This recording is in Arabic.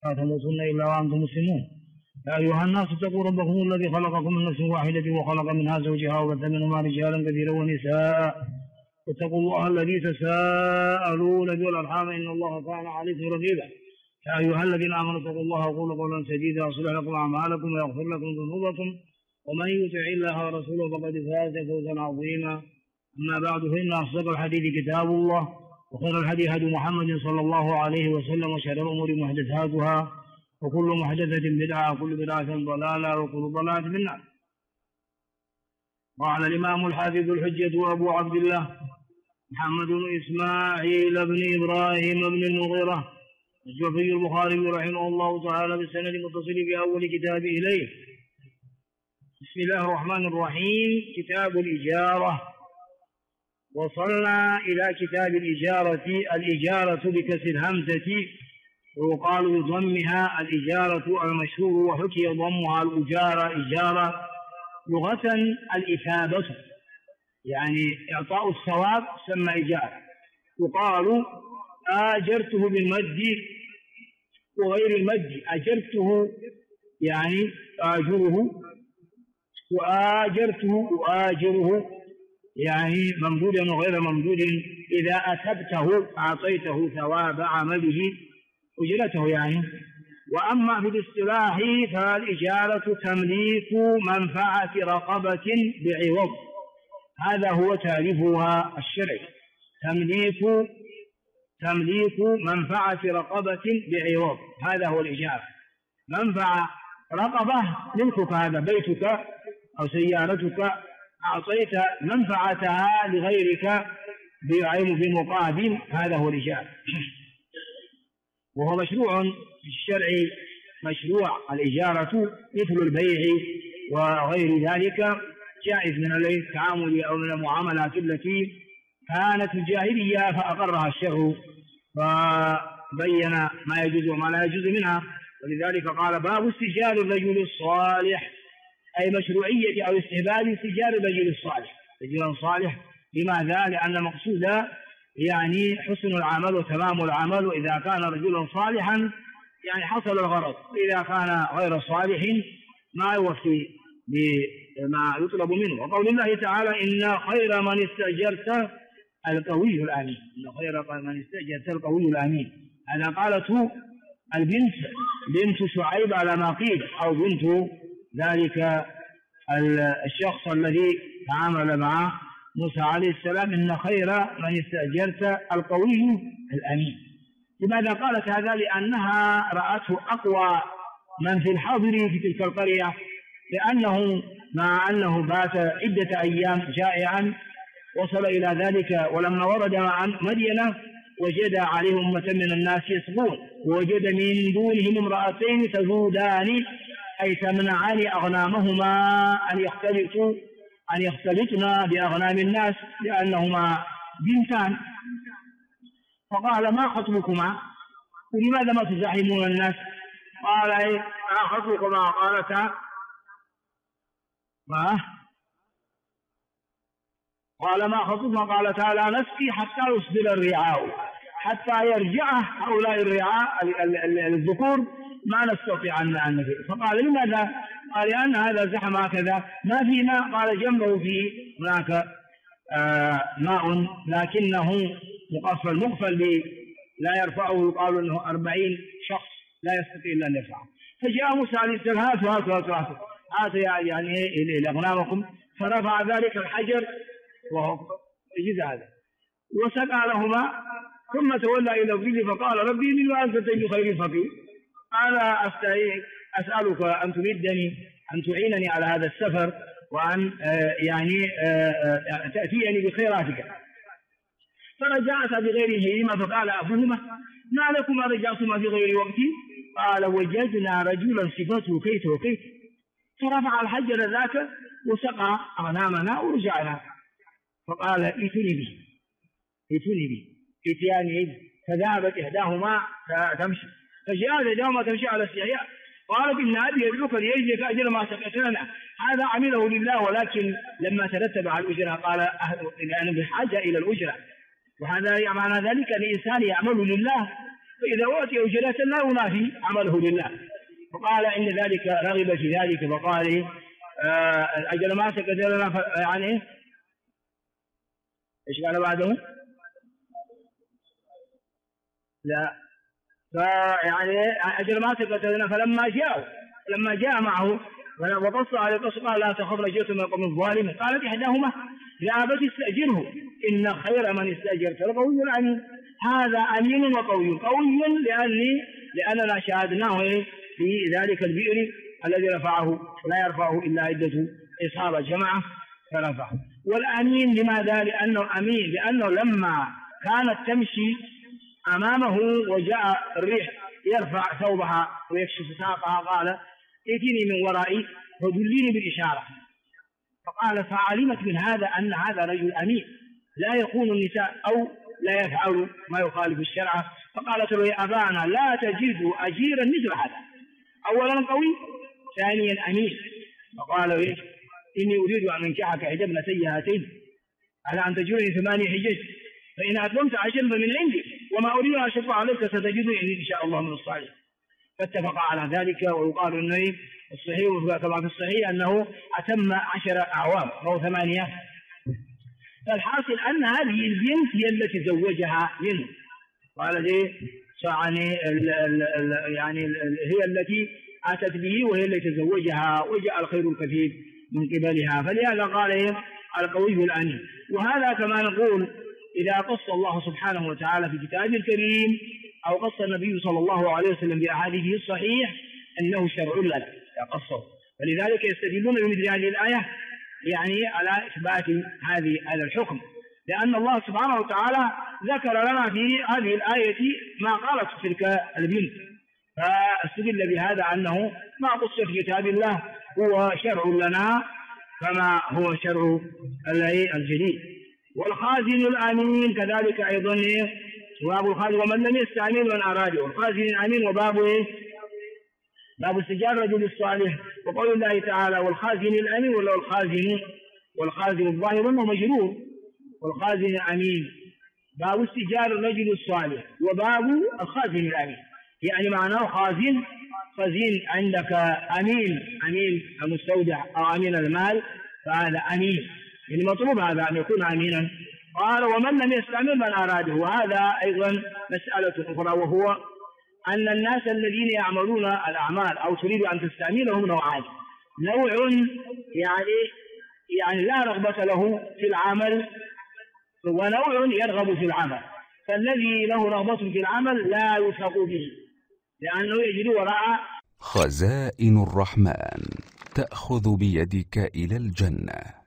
لا تموتن إلا وأنتم مسلمون. يا أيها الناس اتقوا ربكم الذي خلقكم من نفس واحدة وخلق منها زوجها وبث منهما رجالا كثيرا ونساء واتقوا الله الذي تساءلون به والأرحام إن الله كان عليكم رقيبا. يا أيها الذين آمنوا اتقوا الله وقولوا قولا سديدا يصلح لكم أعمالكم ويغفر لكم ذنوبكم ومن يطع الله ورسوله فقد فاز فوزا عظيما. أما بعد فإن أصدق الحديث كتاب الله وخير الهدي هدي محمد صلى الله عليه وسلم وشر الأمور محدثاتها وكل محدثة بدعة وكل بدعة ضلالة وكل ضلالة في النار. قال الإمام الحافظ الحجة أبو عبد الله محمد بن إسماعيل بن إبراهيم بن المغيرة الجعفي البخاري رحمه الله تعالى بالسند المتصل بأول كتاب إليه. بسم الله الرحمن الرحيم. كتاب الإجارة. وصلنا إلى كتاب الإجارة بكسر الهمزة ويقال بضمها الإجارة المشهور وحكي ضمها الأجارة إجارة. لغة الإثابة يعني إعطاء الثواب سمى إجارة. يقال آجرته بالمد وغير المد. أجرته يعني آجره وآجرته وآجره يعني ممدودا وغير ممدود. إذا أثبته أعطيته ثواب عمله أجرته يعني. وأما في الاصطلاح فالإجارة تمليك منفعة رقبة بعوض. هذا هو تعريفها الشرعي. تمليك منفعة رقبة بعوض. هذا هو الإجارة. منفعة رقبة ملكك، هذا بيتك أو سيارتك أعطيت منفعتها لغيرك بمقابل. هذا هو الإجارة. وهو مشروع في الشرع. مشروع الإجارة مثل البيع وغير ذلك جائز من التعامل أو من المعاملات التي كانت الجاهلية فأقرها الشرع وبين ما يجوز وما لا يجوز منها. ولذلك قال باب استئجار الرجل الصالح، أي مشروعية أو استحباب استئجار الرجل الصالح. رجل صالح لماذا؟ لأن مقصود يعني حسن العمل وتمام العمل. وإذا كان رجلا صالحا يعني حصل الغرض. إذا كان غير صالح ما يوفي بما يطلب منه. وقول الله تعالى إن خير من استأجرت القوي الأمين. إن خير من استأجرت القوي الأمين. هذا قالته البنت بنت شعيب على ما قيل، أو بنت ذلك الشخص الذي تعامل مع موسى عليه السلام. إن خير من استأجرت القوي الأمين. لماذا قالت هذا؟ لأنها رأته أقوى من في الحاضر في تلك القرية، لأنه مع أنه بات عدة أيام جائعا وصل إلى ذلك. ولما ورد عن مدينة وجد عليهم أمة من الناس يسقون، ووجد من دونهم امرأتين تذودان أي تمنعان أغنامهما أن يختلطن بأغنام الناس لأنهما بنتان. فقال ما خطبكما؟ ولماذا ما تزاحمون الناس؟ قال ما خطبكما؟ قالتا ما؟ قال ما خطبكما؟ قالتا لا نسقي حتى يصدر الرعاء، حتى يرجع هؤلاء الرعاء الذكور ما نستطيع أن نفعل. فقال لماذا؟ قال لأن هذا زحم هكذا ما في ماء. قال جنبه في هناك ماء لكنه مقفل لا يرفعه. يقال أنه 40 شخص لا يستطيع إلا أن يرفعه. فجاء موسى عليه السلام هات يعني لأغنامكم. فرفع ذلك الحجر وهو يجد هذا وسقى لهما، ثم تولى إلى الظل فقال ربي إني وأنت بخير فقير. أنا أسألك أن تمدني أن تعينني على هذا السفر وأن تأتيني بخيراتك. فرجعت بغير هيمة فقال أبوهما ما لكما رجعتما في غير وقتي؟ قال وجدنا رجلا صفته كيت وكيت. فرفع الحجر ذاك وسقى أغنامنا ورجعنا. فقال ائتوني به ائتياني. فذهبت إحداهما تمشي فجاءت إحداهما تمشي على استحياء. قالت إن أبي يدعوك ليجزيك أجر ما سقيت لنا. هذا عمله لله، ولكن لما ترتب على الأجرة قال أنا بحاجة إلى الأجرة. وهذا معنى ذلك الإنسان يعمل لله فإذا أعطي أجرة لا ينافي عمله لله. فقال إن ذلك رغب في ذلك، فقال أجل ما سكت لنا يعني إيش قال بعده؟ لا، فيعني أجل ما سكت لنا لما جاء معه وقص على قص قال لا تخف رجعت من القوم الظالم. قالت إحداهما يا أبت استأجره إن خير من استأجرت القوي الأمين. هذا أمين وقوي، قوي لأننا شاهدناه في ذلك البئر الذي رفعه لا يرفعه إلا عدة أصحاب الجماعة فرفعه. والأمين لماذا؟ لأنه أمين لأنه لما كانت تمشي أمامه وجاء الريح يرفع ثوبها ويكشف ساقها قال ائتني من ورائي فدليني بالإشارة. فقال فعلمت من هذا أن هذا رجل أمين لا يخون النساء أو لا يفعل ما يخالف الشرع. فقالت له يا أبانا لا تجد أجيرا مثل هذا، أولا قوي ثانيا أمين. فقال إني أريد أن أنكحك إحدى ابنتي هاتين على أن تجرني 8 حجج فإن أتممت 10 فمن عندي وما أريد أن أشق عليك ستجدني إن شاء الله من الصالحين. فاتفق على ذلك. ويقال أنه الصحيح كما في الصحيح أنه أتم 10 أعوام أو 8. فالحاصل أن هذه البنت هي التي زوجها منه، قال لي يعني هي التي أتت به وهي التي تزوجها وجاء الخير الكثير من قبلها. فلهذا قال القوي الأمين. وهذا كما نقول إذا قص الله سبحانه وتعالى في كتابه الكريم أو قص النبي صلى الله عليه وسلم بأحاديثه الصحيح أنه شرع لنا قصه. فلذلك يستدلون بمثل هذه الآية يعني على إثبات هذا الحكم، لأن الله سبحانه وتعالى ذكر لنا في هذه الآية ما قالت تلك البنت، فاستدل بهذا أنه ما قص في كتاب الله هو شرع لنا كما هو شرع الجديد. والخازن الأمين كذلك أيضا باب الخازن ومن لم يستعمل من أراده. والخازن الأمين وباب باب استجار الرجل الصالح. وقول الله تعالى والخازن الأمين ولا والخازن الظاهر أنه مجرور. والخازن الأمين باب استجار الرجل الصالح وباب الخازن الأمين، يعني معناه خازن عندك أمين المستودع أو أمين المال فهذا أمين، يعني مطلوب هذا أن يكون أمينا. قال ومن لم يستعمل من أراده. وهذا أيضا مسألة أخرى، وهو أن الناس الذين يعملون الأعمال أو تريد أن تستعملهم نوعان. نوع يعني لا رغبة له في العمل، ونوع يرغب في العمل. فالذي له رغبة في العمل لا يوثق به لأنه يجري وراء. خزائن الرحمن تأخذ بيدك إلى الجنة.